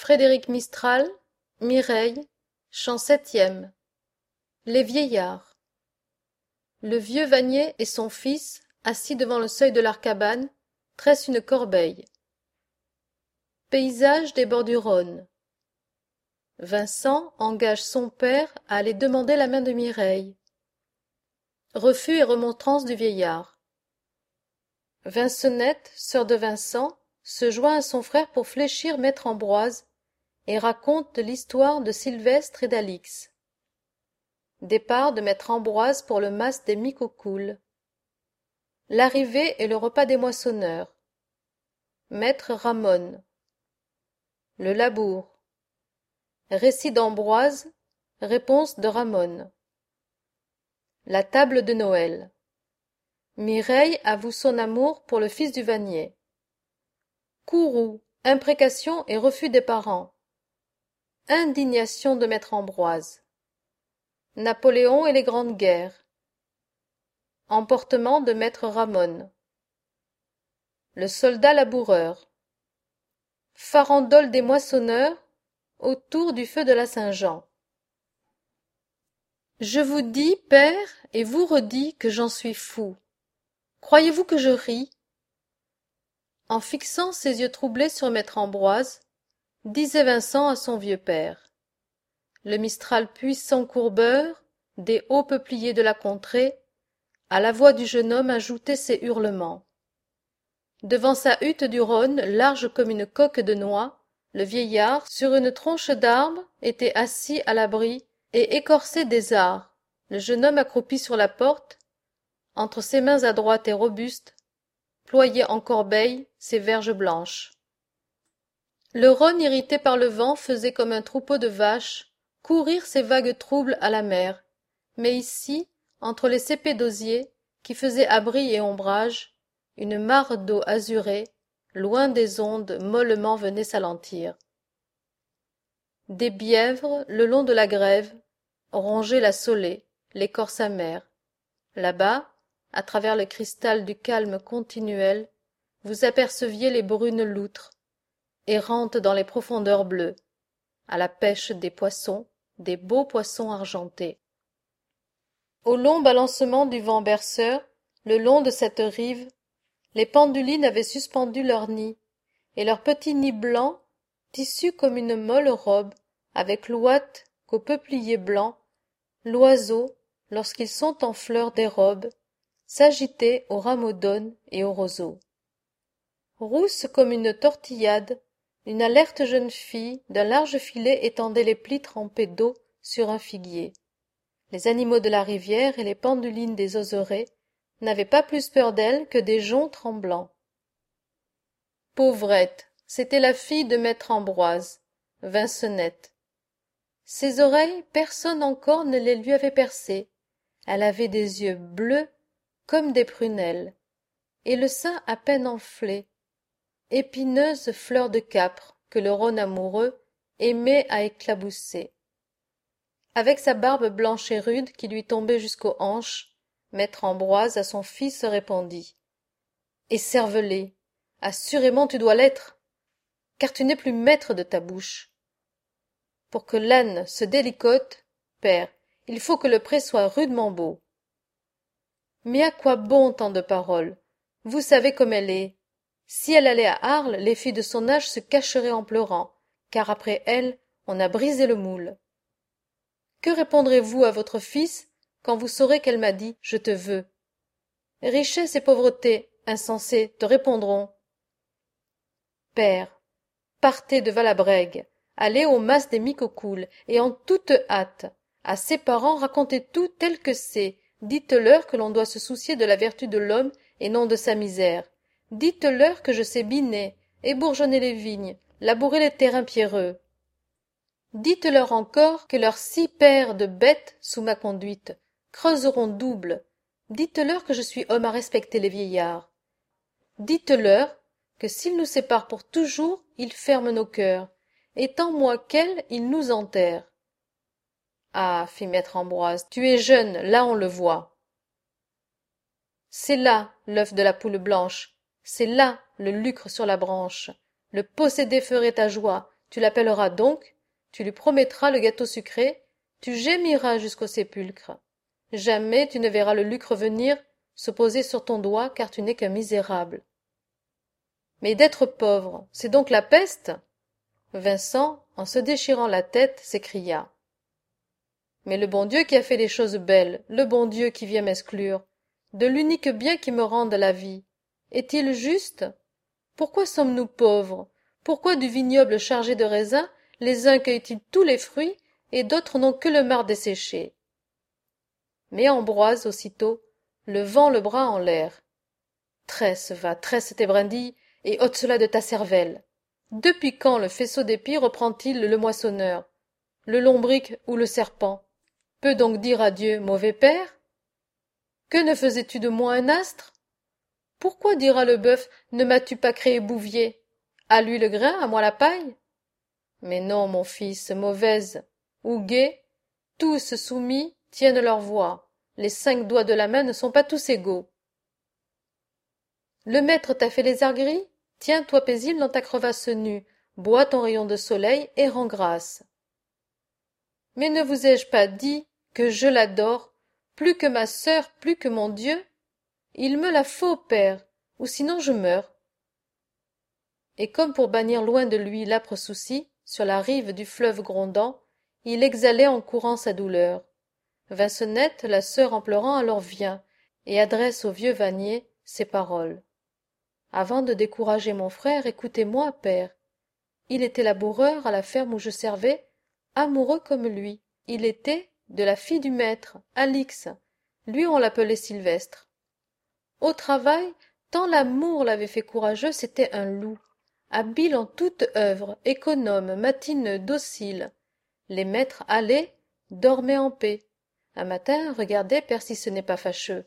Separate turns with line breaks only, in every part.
Frédéric Mistral, Mireille, chant septième. Les vieillards. Le vieux Vanier et son fils, assis devant le seuil de leur cabane, tressent une corbeille. Paysage des bords du Rhône. Vincent engage son père à aller demander la main de Mireille. Refus et remontrance du vieillard. Vincennette, sœur de Vincent, se joint à son frère pour fléchir maître Ambroise et raconte l'histoire de Sylvestre et d'Alix. Départ de maître Ambroise pour le mas des Micocoules. L'arrivée et le repas des moissonneurs. Maître Ramon. Le labour. Récit d'Ambroise, réponse de Ramon. La table de Noël. Mireille avoue son amour pour le fils du Vanier. Courroux, imprécation et refus des parents. Indignation de maître Ambroise. Napoléon et les grandes guerres. Emportement de maître Ramon. Le soldat laboureur. Farandole des moissonneurs autour du feu de la Saint-Jean. Je vous dis, père, et vous redis que j'en suis fou. Croyez-vous que je ris? En fixant ses yeux troublés sur maître Ambroise, disait Vincent à son vieux père. Le Mistral puissant courbeur, des hauts peupliers de la contrée, à la voix du jeune homme ajoutait ses hurlements. Devant sa hutte du Rhône, large comme une coque de noix, le vieillard, sur une tronche d'arbre, était assis à l'abri et écorçait des arts. Le jeune homme accroupi sur la porte, entre ses mains adroites et robustes, ployait en corbeille ses verges blanches. Le Rhône, irrité par le vent, faisait comme un troupeau de vaches courir ses vagues troubles à la mer. Mais ici, entre les cépées d'osier, qui faisaient abri et ombrage, une mare d'eau azurée, loin des ondes, mollement venait s'alentir. Des bièvres, le long de la grève, rongeaient la saulée, l'écorce amère. Là-bas, à travers le cristal du calme continuel, vous aperceviez les brunes loutres, errantes dans les profondeurs bleues, à la pêche des poissons, des beaux poissons argentés. Au long balancement du vent berceur, le long de cette rive, les pendulines avaient suspendu leurs nids, et leurs petits nids blancs, tissus comme une molle robe, avec l'ouate qu'au peuplier blanc, l'oiseau, lorsqu'ils sont en fleurs dérobe, s'agiter aux rameaux d'aune et aux roseaux. Rousse comme une tortillade, une alerte jeune fille d'un large filet étendait les plis trempés d'eau sur un figuier. Les animaux de la rivière et les pendulines des oseraie n'avaient pas plus peur d'elle que des joncs tremblants. Pauvrette, c'était la fille de maître Ambroise, Vincennette. Ses oreilles, personne encore ne les lui avait percées. Elle avait des yeux bleus comme des prunelles, et le sein à peine enflé, épineuse fleur de câpre que le Rhône amoureux aimait à éclabousser. Avec sa barbe blanche et rude qui lui tombait jusqu'aux hanches, maître Ambroise à son fils répondit. Écervelé, assurément tu dois l'être, car tu n'es plus maître de ta bouche. Pour que l'âne se délicote, père, il faut que le pré soit rudement beau. Mais à quoi bon tant de paroles? Vous savez comme elle est. Si elle allait à Arles, les filles de son âge se cacheraient en pleurant, car après elle, on a brisé le moule. Que répondrez-vous à votre fils quand vous saurez qu'elle m'a dit « Je te veux » Richesse et pauvreté, insensés, te répondront. Père, partez de Valabrègue, allez au mas des Micocoules, et en toute hâte. À ses parents racontez tout tel que c'est, dites-leur que l'on doit se soucier de la vertu de l'homme et non de sa misère. Dites-leur que je sais biner, ébourgeonner les vignes, labourer les terrains pierreux. Dites-leur encore que leurs 6 paires de bêtes, sous ma conduite, creuseront double. Dites-leur que je suis homme à respecter les vieillards. Dites-leur que s'ils nous séparent pour toujours, ils ferment nos cœurs, et tant moins qu'elles, ils nous enterrent. Ah, fit maître Ambroise, tu es jeune, là on le voit. C'est là l'œuf de la poule blanche, c'est là le lucre sur la branche. Le posséder ferait ta joie, tu l'appelleras donc, tu lui promettras le gâteau sucré, tu gémiras jusqu'au sépulcre. Jamais tu ne verras le lucre venir se poser sur ton doigt, car tu n'es qu'un misérable. Mais d'être pauvre, c'est donc la peste? Vincent, en se déchirant la tête, s'écria. Mais le bon Dieu qui a fait les choses belles, le bon Dieu qui vient m'exclure, de l'unique bien qui me rende la vie, est-il juste? Pourquoi sommes-nous pauvres? Pourquoi du vignoble chargé de raisins, les uns cueillent-ils tous les fruits, et d'autres n'ont que le marc desséché? Mais Ambroise, aussitôt, levant le bras en l'air. Tresse, va, tresse tes brindilles, et ôte cela de ta cervelle. Depuis quand le faisceau d'épis reprend-il le moissonneur, le lombric ou le serpent? Peut donc dire à Dieu, mauvais père? Que ne faisais-tu de moi un astre? Pourquoi dira le bœuf, ne m'as-tu pas créé bouvier? À lui le grain, à moi la paille? Mais non, mon fils, mauvaise ou gaie, tous soumis tiennent leur voix. Les 5 doigts de la main ne sont pas tous égaux. Le maître t'a fait les arts gris? Tiens-toi paisible dans ta crevasse nue, bois ton rayon de soleil et rends grâce. Mais ne vous ai-je pas dit que je l'adore, plus que ma sœur, plus que mon Dieu? Il me la faut, père, ou sinon je meurs. Et comme pour bannir loin de lui l'âpre souci, sur la rive du fleuve grondant, il exhalait en courant sa douleur. Vincennette, la sœur en pleurant, alors vient, et adresse au vieux Vanier ces paroles. Avant de décourager mon frère, écoutez-moi, père. Il était laboureur à la ferme où je servais, amoureux comme lui. Il était de la fille du maître, Alix. Lui, on l'appelait Sylvestre. Au travail, tant l'amour l'avait fait courageux, c'était un loup. Habile en toute œuvre, économe, matineux, docile. Les maîtres allaient, dormaient en paix. Un matin, regardez, père, si ce n'est pas fâcheux.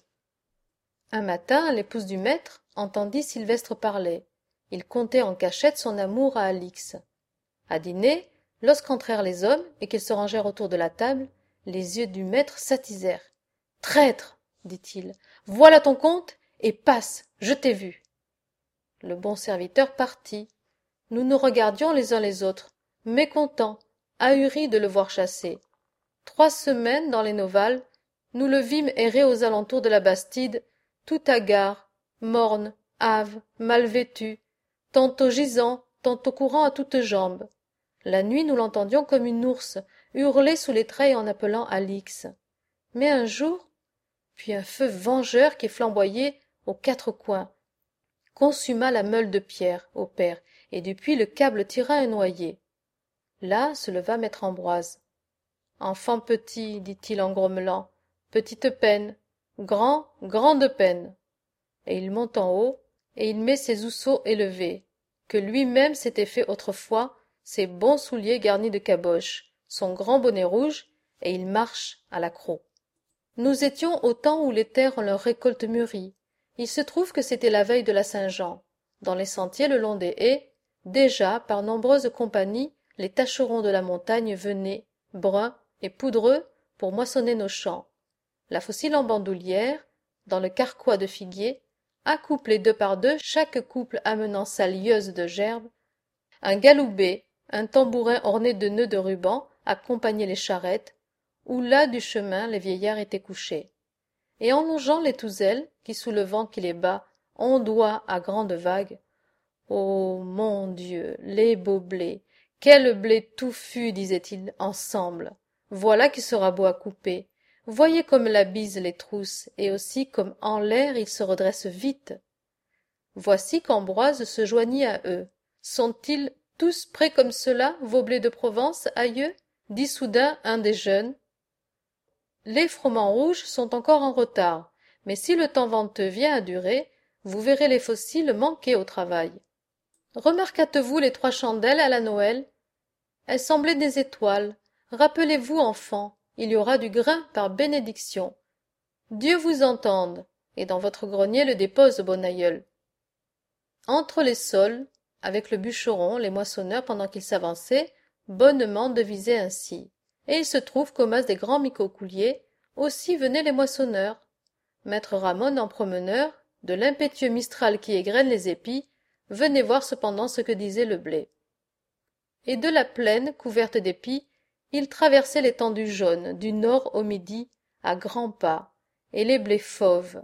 Un matin, l'épouse du maître entendit Sylvestre parler. Il contait en cachette son amour à Alix. À dîner, lorsqu'entrèrent les hommes et qu'ils se rangèrent autour de la table, les yeux du maître s'attisèrent. « Traître !» dit-il. « Voilà ton compte, et passe, je t'ai vu. » Le bon serviteur partit. Nous nous regardions les uns les autres, mécontents, ahuris de le voir chasser. 3 semaines dans les Novales, nous le vîmes errer aux alentours de la Bastide, tout hagard, morne, hâve, mal vêtu, tantôt gisant, tantôt courant à toutes jambes. La nuit, nous l'entendions comme une ours hurler sous les treilles en appelant Alix. Mais un jour, puis un feu vengeur qui flamboyait aux 4 coins consuma la meule de pierre au père, et depuis le câble tira un noyer. Là se leva maître Ambroise. « Enfant petit, dit-il en grommelant, petite peine, grand, grande peine. » Et il monte en haut, et il met ses housseaux élevés, que lui-même s'était fait autrefois, ses bons souliers garnis de caboches, son grand bonnet rouge, et il marche à l'accroc. Nous étions au temps où les terres ont leur récolte mûrie. Il se trouve que c'était la veille de la Saint-Jean. Dans les sentiers le long des haies, déjà, par nombreuses compagnies, les tâcherons de la montagne venaient, bruns et poudreux, pour moissonner nos champs. La faucille en bandoulière, dans le carquois de figuier, accouplés 2 par 2, chaque couple amenant sa lieuse de gerbes, un galoubet, un tambourin orné de nœuds de ruban accompagnaient les charrettes, où là du chemin les vieillards étaient couchés. Et en longeant les touzelles, qui sous le vent qui les bat, ondoient à grandes vagues, ô mon Dieu, les beaux blés, quel blé touffu, disaient-ils ensemble, voilà qui sera beau à couper. Voyez comme la bise les trousse, et aussi comme en l'air ils se redressent vite. Voici qu'Ambroise se joignit à eux. Sont-ils tous prêts comme cela, vos blés de Provence, aïeux? Dit soudain un des jeunes. Les froment rouges sont encore en retard, mais si le temps venteux vient à durer, vous verrez les fossiles manquer au travail. Remarquâtes-vous les 3 chandelles à la Noël? Elles semblaient des étoiles. Rappelez-vous, enfants, il y aura du grain par bénédiction. Dieu vous entende, et dans votre grenier le dépose, bon aïeul. Entre les saules, avec le bûcheron, les moissonneurs, pendant qu'ils s'avançaient, bonnement devisaient ainsi. Et il se trouve qu'au mas des grands micocouliers, aussi venaient les moissonneurs. Maître Ramon, en promeneur, de l'impétueux mistral qui égrène les épis, venait voir cependant ce que disait le blé. et de la plaine couverte d'épis, il traversait l'étendue jaune, du nord au midi, à grands pas, et les blés fauves.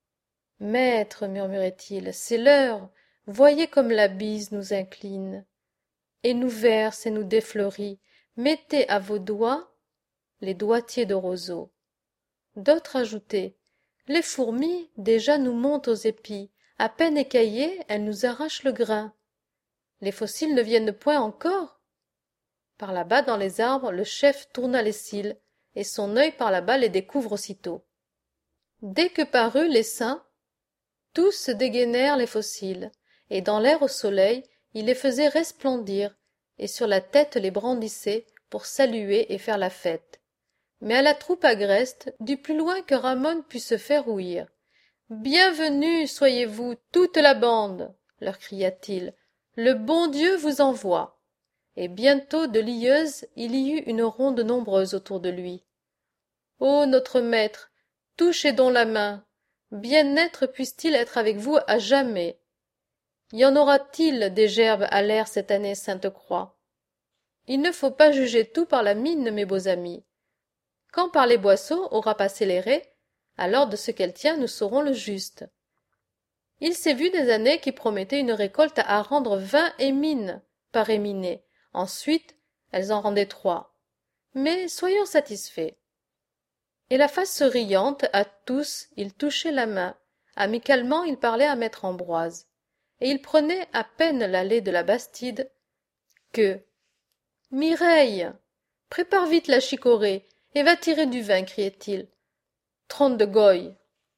Maître, murmurait-il, c'est l'heure, voyez comme la bise nous incline, et nous verse et nous défleurit, mettez à vos doigts les doigtiers de roseaux. D'autres ajoutaient, les fourmis déjà nous montent aux épis, à peine écaillées, elles nous arrachent le grain. Les fossiles ne viennent point encore. Par là-bas dans les arbres, le chef tourna les cils, et son œil par là-bas les découvre aussitôt. Dès que parut l'essaim, tous dégainèrent les fossiles, et dans l'air au soleil, il les faisait resplendir, et sur la tête les brandissait pour saluer et faire la fête. Mais à la troupe agreste, du plus loin que Ramon put se faire ouïr. Bienvenue soyez-vous, toute la bande, leur cria-t-il. Le bon Dieu vous envoie. Et bientôt de lieues il y eut une ronde nombreuse autour de lui. Ô notre maître, touchez donc la main. Bien-être puisse-t-il être avec vous à jamais. Y en aura-t-il des gerbes à l'air cette année, Sainte-Croix? Il ne faut pas juger tout par la mine, mes beaux amis. Quand par les boisseaux aura passé l'éré, alors de ce qu'elle tient nous saurons le juste. Il s'est vu des années qui promettaient une récolte à rendre 20 émines par éminé. Ensuite, elles en rendaient 3. Mais soyons satisfaits. Et la face riante à tous, il touchait la main. Amicalement, il parlait à maître Ambroise. Et il prenait à peine l'allée de la Bastide que « Mireille, prépare vite la chicorée et va tirer du vin, criait-il. Trente de goye.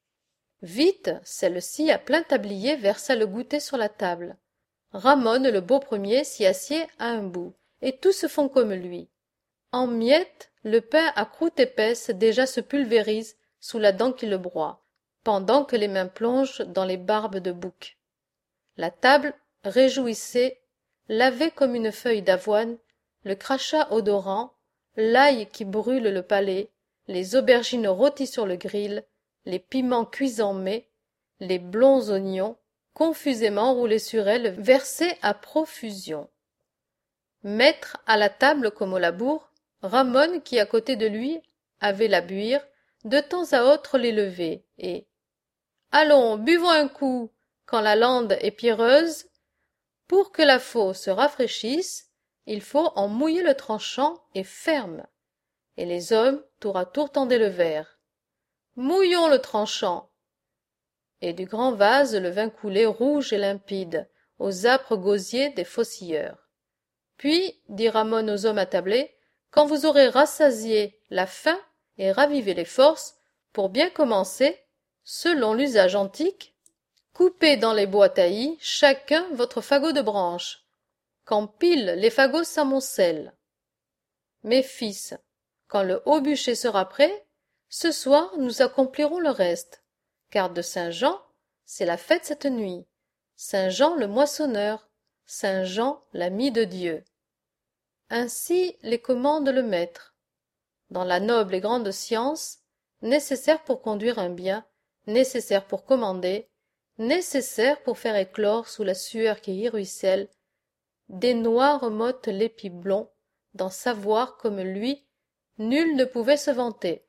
Vite, celle-ci à plein tablier versa le goûter sur la table. Ramon, le beau premier, s'y assied à un bout, et tous se font comme lui. En miettes, le pain à croûte épaisse déjà se pulvérise sous la dent qui le broie, pendant que les mains plongent dans les barbes de bouc. La table réjouissait, lavée comme une feuille d'avoine, le crachat odorant, l'ail qui brûle le palais, les aubergines rôties sur le grill, les piments cuits en mai, les blonds oignons, confusément roulés sur elle, versés à profusion. Maître à la table comme au labour, Ramon, qui à côté de lui avait la buire, de temps à autre les levait, et « Allons, buvons un coup, quand la lande est pierreuse. Pour que la faux se rafraîchisse, il faut en mouiller le tranchant et ferme. » Et les hommes, tour à tour, tendaient le verre. « Mouillons le tranchant !» Et du grand vase le vin coulait rouge et limpide, aux âpres gosiers des faucilleurs. Puis, dit Ramon aux hommes attablés, quand vous aurez rassasié la faim et ravivé les forces, pour bien commencer, selon l'usage antique, coupez dans les bois taillis chacun votre fagot de branche, qu'empilent les fagots s'amoncellent. Mes fils, quand le haut bûcher sera prêt, ce soir nous accomplirons le reste, car de Saint-Jean, c'est la fête cette nuit. Saint-Jean le moissonneur, Saint-Jean l'ami de Dieu. Ainsi les commande le maître. Dans la noble et grande science, nécessaire pour conduire un bien, nécessaire pour commander, nécessaire pour faire éclore sous la sueur qui y ruisselle, des noirs mottes l'épi blond, d'en savoir comme lui, nul ne pouvait se vanter.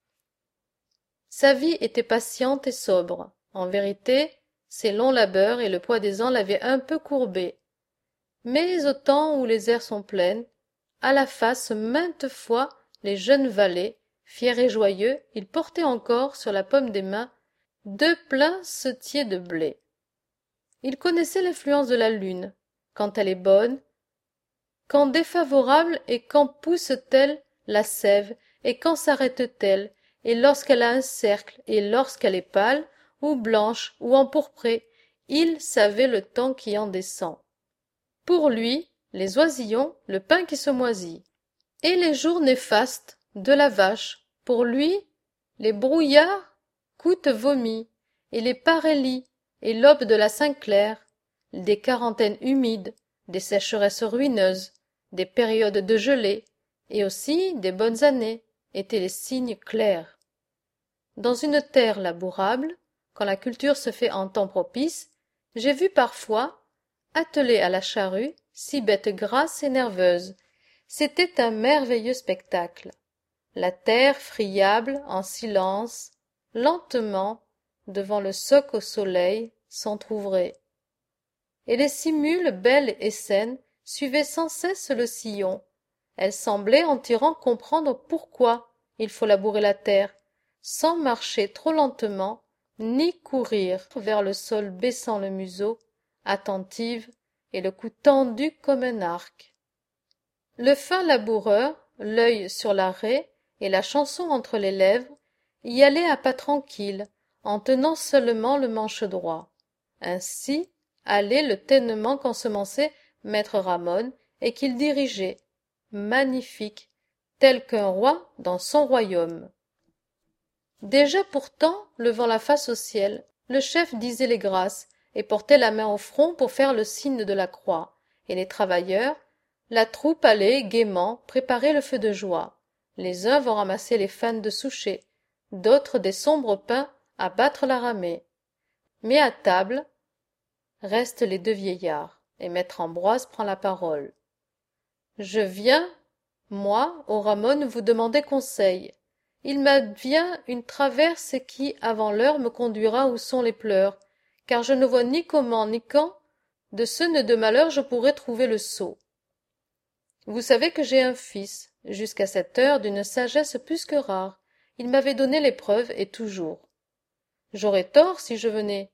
Sa vie était patiente et sobre. En vérité, ses longs labeurs et le poids des ans l'avaient un peu courbé. Mais au temps où les airs sont pleins, à la face maintes fois les jeunes valets, fiers et joyeux, ils portaient encore sur la paume des mains 2 pleins setiers de blé. Ils connaissaient l'influence de la lune, quand elle est bonne, quand défavorable et quand pousse-t-elle la sève et quand s'arrête-t-elle, et lorsqu'elle a un cercle et lorsqu'elle est pâle, ou blanche ou empourprée, il savait le temps qui en descend. Pour lui, les oisillons, le pain qui se moisit. Et les jours néfastes de la vache, pour lui, les brouillards, gouttes vomies, et les parélies, et l'aube de la Saint-Clair, des quarantaines humides, des sécheresses ruineuses, des périodes de gelée, et aussi des bonnes années, étaient les signes clairs. Dans une terre labourable, quand la culture se fait en temps propice, j'ai vu parfois, attelés à la charrue, si bête grasse et nerveuse. C'était un merveilleux spectacle. La terre friable, en silence, lentement, devant le soc au soleil, s'entr'ouvrait. Et les six mules, belles et saines, suivaient sans cesse le sillon. Elles semblaient en tirant comprendre pourquoi il faut labourer la terre, sans marcher trop lentement, ni courir vers le sol baissant le museau, attentive, et le cou tendu comme un arc. Le fin laboureur, l'œil sur la raie et la chanson entre les lèvres, y allait à pas tranquille, en tenant seulement le manche droit. Ainsi allait le tainement qu'ensemençait maître Ramon et qu'il dirigeait, magnifique, tel qu'un roi dans son royaume. Déjà pourtant, levant la face au ciel, le chef disait les grâces et portait la main au front pour faire le signe de la croix, et les travailleurs, la troupe allait gaiement préparer le feu de joie. Les uns vont ramasser les fanes de souchet, d'autres des sombres pains à battre la ramée. Mais à table restent les deux vieillards, et maître Ambroise prend la parole. Je viens, moi, au Ramon, vous demander conseil. Il m'advient une traverse qui, avant l'heure, me conduira où sont les pleurs, car je ne vois ni comment ni quand, de ce nœud de malheur je pourrai trouver le saut. Vous savez que j'ai un fils, jusqu'à cette heure d'une sagesse plus que rare. Il m'avait donné l'épreuve, et toujours. J'aurais tort si je venais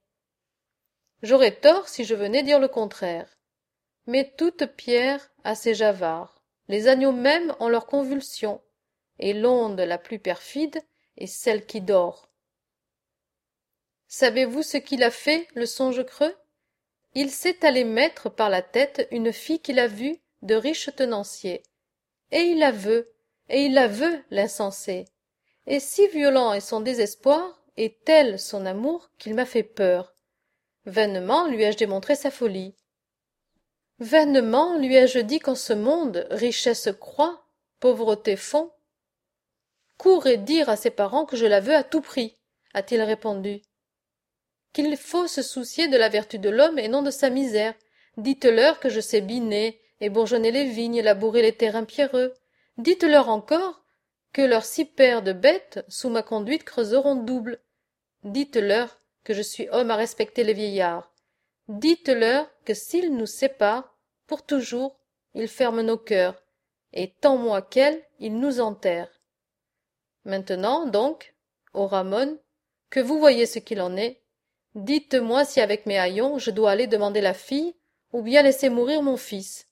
dire le contraire. Mais toute pierre a ses javards, les agneaux même ont leurs convulsions, et l'onde la plus perfide est celle qui dort. Savez-vous ce qu'il a fait, le songe creux? Il s'est allé mettre par la tête une fille qu'il a vue de riche tenancier, et il la veut, l'insensé. Et si violent est son désespoir, et tel son amour, qu'il m'a fait peur. Vainement lui ai-je démontré sa folie. Vainement lui ai-je dit qu'en ce monde richesse croît, pauvreté fond. Cours dire à ses parents que je la veux à tout prix, a-t-il répondu. Qu'il faut se soucier de la vertu de l'homme et non de sa misère. Dites-leur que je sais biner et bourgeonner les vignes, labourer les terrains pierreux. Dites-leur encore que leurs 6 paires de bêtes, sous ma conduite, creuseront double. Dites-leur que je suis homme à respecter les vieillards. Dites-leur que s'ils nous séparent, pour toujours, ils ferment nos cœurs, et tant moi qu'elle, ils nous enterrent. Maintenant, donc, ô Ramon, que vous voyez ce qu'il en est, dites-moi si avec mes haillons je dois aller demander la fille, ou bien laisser mourir mon fils.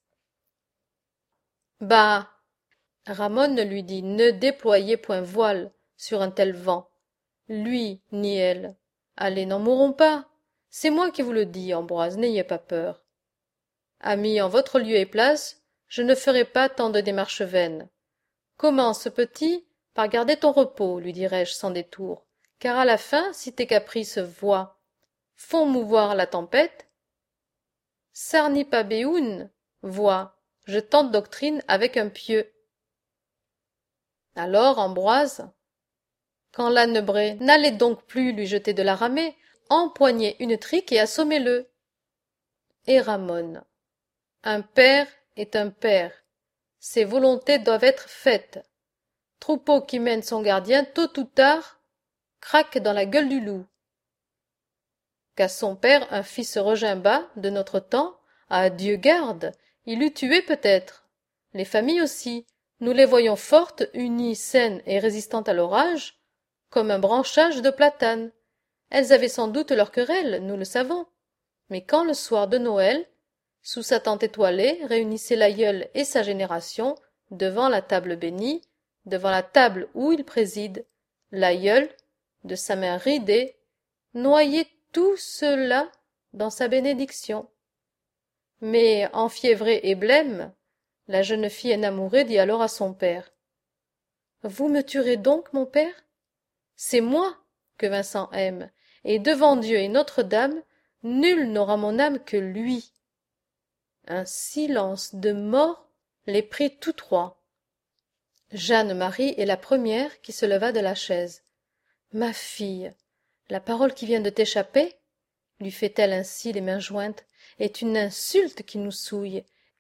Bah! Ramon lui dit ne déployez point voile sur un tel vent. Lui ni elle. Allez, n'en mourrons pas. C'est moi qui vous le dis, Ambroise, n'ayez pas peur. Ami, en votre lieu et place, je ne ferai pas tant de démarches vaines. Commence, petit, par garder ton repos, lui dirai-je sans détour, car à la fin, si tes caprices font mouvoir la tempête, sarni pabeoun, vois, je tente doctrine avec un pieux. Alors, Ambroise, quand l'âne-bré n'allait donc plus lui jeter de la ramée, empoignez une trique et assommez-le. Et Ramon, un père est un père, ses volontés doivent être faites. Troupeau qui mène son gardien, tôt ou tard, craque dans la gueule du loup. Qu'à son père un fils regimbat de notre temps, à Dieu garde, il eût tué peut-être. Les familles aussi, nous les voyons fortes, unies, saines et résistantes à l'orage, comme un branchage de platane. Elles avaient sans doute leur querelle, nous le savons. Mais quand le soir de Noël, sous sa tente étoilée, réunissait l'aïeul et sa génération, devant la table bénie, devant la table où il préside, l'aïeul, de sa main ridée, noyait tout cela dans sa bénédiction. Mais, enfiévrée et blême, la jeune fille enamourée dit alors à son père. Vous me tuerez donc, mon père? C'est moi que Vincent aime, et devant Dieu et Notre-Dame, nul n'aura mon âme que lui. Un silence de mort les prit tous trois. Jeanne-Marie est la première qui se leva de la chaise. Ma fille, la parole qui vient de t'échapper, lui fait-elle ainsi les mains jointes, est une insulte qui nous souille,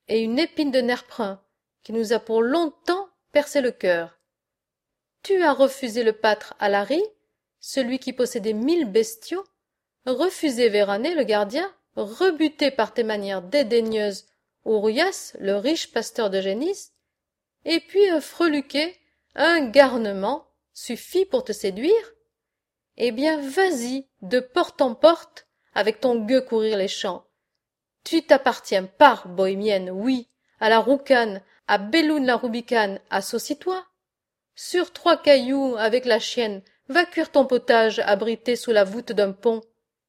et une épine de nerf brun qui nous a pour longtemps percé le cœur. Tu as refusé le pâtre Alary, celui qui possédait 1000 bestiaux, refusé Vérané le gardien, rebuté par tes manières dédaigneuses Ourias, le riche pasteur de Génis, et puis un freluquet, un garnement, suffit pour te séduire? Eh bien, vas-y, de porte en porte, avec ton gueux courir les champs. Tu t'appartiens par bohémienne, oui, à la roucane, à Belloun la roubicane, associe-toi. Sur 3 cailloux, avec la chienne, va cuire ton potage abrité sous la voûte d'un pont.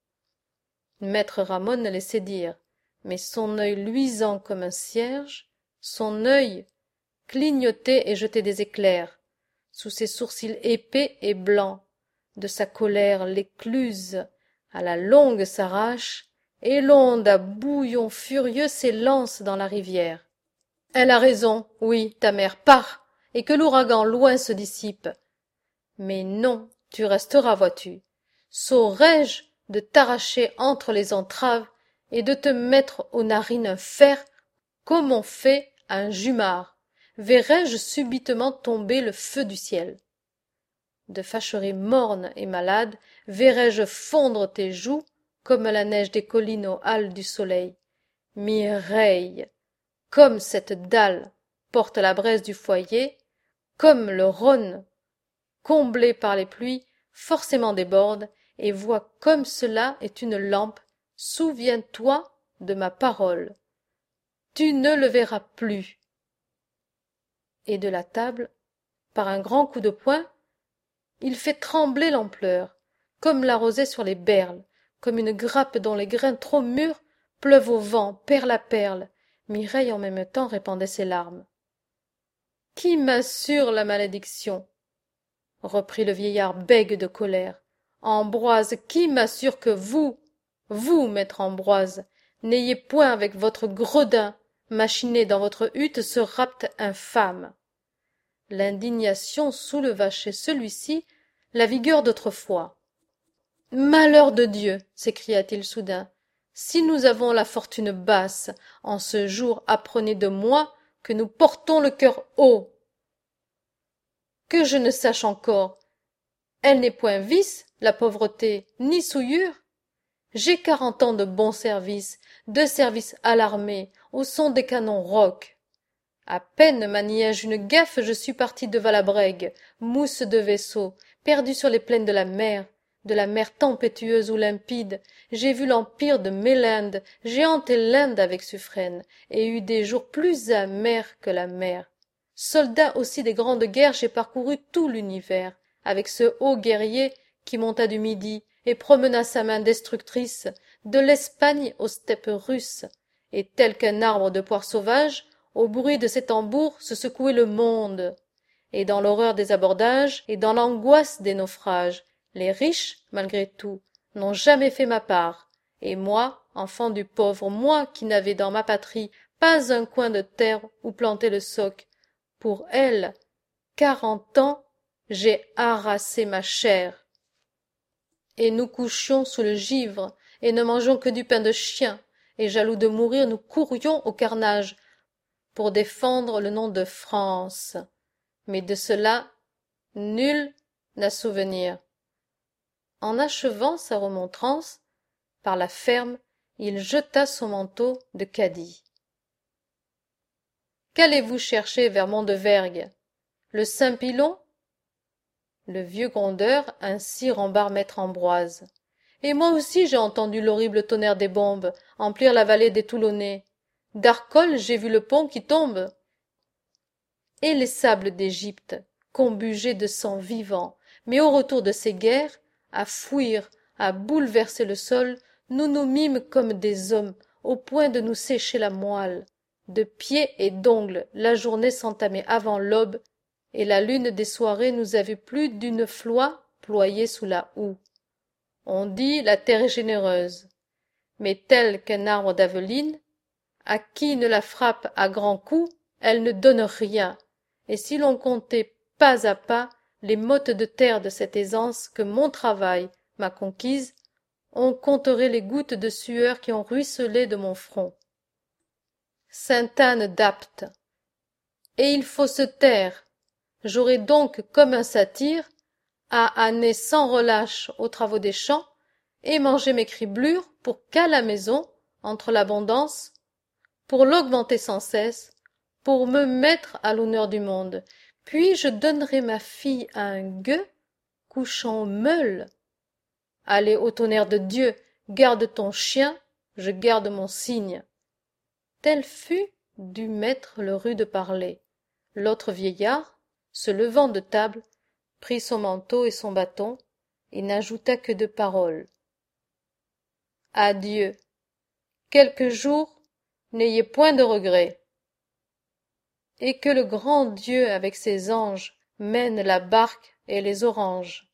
Maître Ramon ne laissait dire, mais son œil luisant comme un cierge, son œil clignotait et jetait des éclairs, sous ses sourcils épais et blancs, de sa colère l'écluse, à la longue s'arrache, et l'onde à bouillon furieux s'élance dans la rivière. Elle a raison, oui, ta mère, pars, et que l'ouragan loin se dissipe. Mais non, tu resteras, vois-tu. Saurais-je de t'arracher entre les entraves et de te mettre aux narines un fer, comme on fait à un jumard? Verrais-je subitement tomber le feu du ciel? De fâcherie morne et malade, verrais-je fondre tes joues comme la neige des collines aux halles du soleil? Mireille, comme cette dalle porte la braise du foyer, comme le Rhône, comblé par les pluies, forcément déborde, et vois comme cela est une lampe, souviens-toi de ma parole. Tu ne le verras plus. Et de la table, par un grand coup de poing, il fait trembler l'ampleur, comme la rosée sur les berles, comme une grappe dont les grains trop mûrs pleuvent au vent, perle à perle. Mireille en même temps répandait ses larmes. Qui m'assure la malédiction? Reprit le vieillard bègue de colère. Ambroise, qui m'assure que vous, maître Ambroise, n'ayez point avec votre gredin machiné dans votre hutte ce rapt infâme? L'indignation souleva chez celui-ci la vigueur d'autrefois. Malheur de Dieu, s'écria-t-il soudain, si nous avons la fortune basse, en ce jour apprenez de moi que nous portons le cœur haut. Que je ne sache encore, elle n'est point vice, la pauvreté, ni souillure. J'ai 40 ans de bon service, de service à l'armée, au son des canons rocs. À peine maniai-je une gaffe, je suis parti de Valabrègue, mousse de vaisseau, perdu sur les plaines de la mer tempétueuse ou limpide. J'ai vu l'empire de Mélinde, j'ai hanté l'Inde avec Suffren, et eu des jours plus amers que la mer. Soldat aussi des grandes guerres, j'ai parcouru tout l'univers, avec ce haut guerrier qui monta du Midi et promena sa main destructrice de l'Espagne aux steppes russes, et tel qu'un arbre de poire sauvage, au bruit de ses tambours se secouait le monde. Et dans l'horreur des abordages, et dans l'angoisse des naufrages, les riches, malgré tout, n'ont jamais fait ma part, et moi, enfant du pauvre, moi qui n'avais dans ma patrie pas un coin de terre où planter le soc, pour elle, 40 ans, j'ai harassé ma chair. Et nous couchions sous le givre, et ne mangeons que du pain de chien, et jaloux de mourir, nous courions au carnage, pour défendre le nom de France. Mais de cela, nul n'a souvenir. En achevant sa remontrance, par la ferme, il jeta son manteau de cadi. Qu'allez-vous chercher vers Mondevergue? Le Saint-Pilon? Le vieux grondeur ainsi rembarre maître Ambroise. Et moi aussi j'ai entendu l'horrible tonnerre des bombes emplir la vallée des Toulonnais. D'Arcole j'ai vu le pont qui tombe. Et les sables d'Égypte, combugés de sang vivant, mais au retour de ces guerres, à fouir, à bouleverser le sol, nous nous mîmes comme des hommes, au point de nous sécher la moelle. De pieds et d'ongles, la journée s'entamait avant l'aube, et la lune des soirées nous avait plus d'une fois ployés sous la houe. On dit la terre est généreuse, mais telle qu'un arbre d'aveline, à qui ne la frappe à grands coups, elle ne donne rien, et si l'on comptait pas à pas les mottes de terre de cette aisance que mon travail m'a conquise, on compterait les gouttes de sueur qui ont ruisselé de mon front. sainte Anne d'Apt. Et il faut se taire. J'aurai donc, comme un satyre, à âner sans relâche aux travaux des champs, et manger mes criblures pour qu'à la maison, entre l'abondance, pour l'augmenter sans cesse, pour me mettre à l'honneur du monde, puis je donnerai ma fille à un gueux couchant meule. Allez, au tonnerre de Dieu, garde ton chien, je garde mon cygne. Tel fut du maître le rude parler. L'autre vieillard, se levant de table, prit son manteau et son bâton, et n'ajouta que deux paroles. Adieu. Quelques jours, n'ayez point de regrets. Et que le grand Dieu avec ses anges mène la barque et les oranges.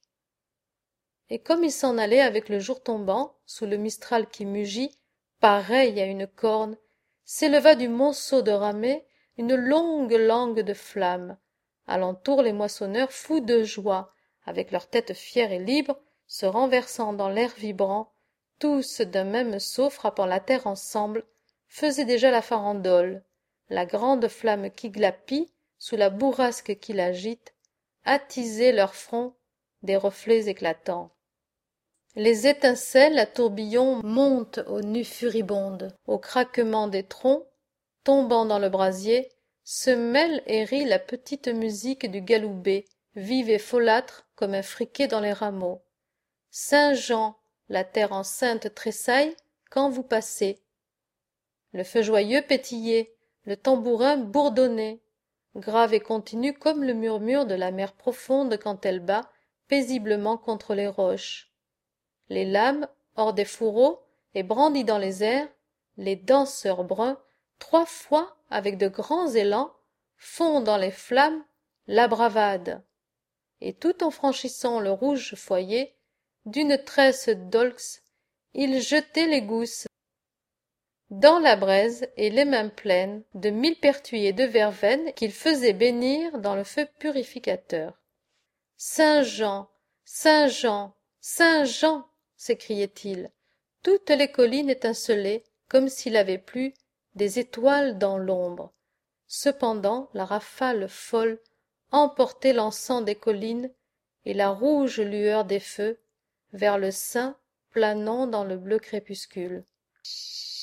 Et comme il s'en allait avec le jour tombant, sous le mistral qui mugit, pareil à une corne, s'éleva du monceau de ramée une longue langue de flamme. Alentour les moissonneurs, fous de joie, avec leur tête fière et libre, se renversant dans l'air vibrant, tous d'un même saut frappant la terre ensemble, faisaient déjà la farandole. La grande flamme qui glapit, sous la bourrasque qui l'agite, attisait leurs fronts des reflets éclatants. Les étincelles à tourbillons montent aux nues furibondes, au craquement des troncs, tombant dans le brasier, se mêle et rit la petite musique du galoubet, vive et folâtre comme un friquet dans les rameaux. Saint-Jean, la terre enceinte tressaille quand vous passez. Le feu joyeux pétillait, le tambourin bourdonnait, grave et continu comme le murmure de la mer profonde quand elle bat paisiblement contre les roches. Les lames, hors des fourreaux et brandies dans les airs, les danseurs bruns, trois fois, avec de grands élans, font dans les flammes la bravade. Et tout en franchissant le rouge foyer, d'une tresse dolks, ils jetaient les gousses dans la braise et les mains pleines de millepertuis et de verveine qu'ils faisaient bénir dans le feu purificateur. Saint-Jean, Saint-Jean, Saint-Jean, s'écriait-il. Toutes les collines étincelaient comme s'il avait plu des étoiles dans l'ombre. Cependant, la rafale folle emportait l'encens des collines et la rouge lueur des feux vers le sein planant dans le bleu crépuscule.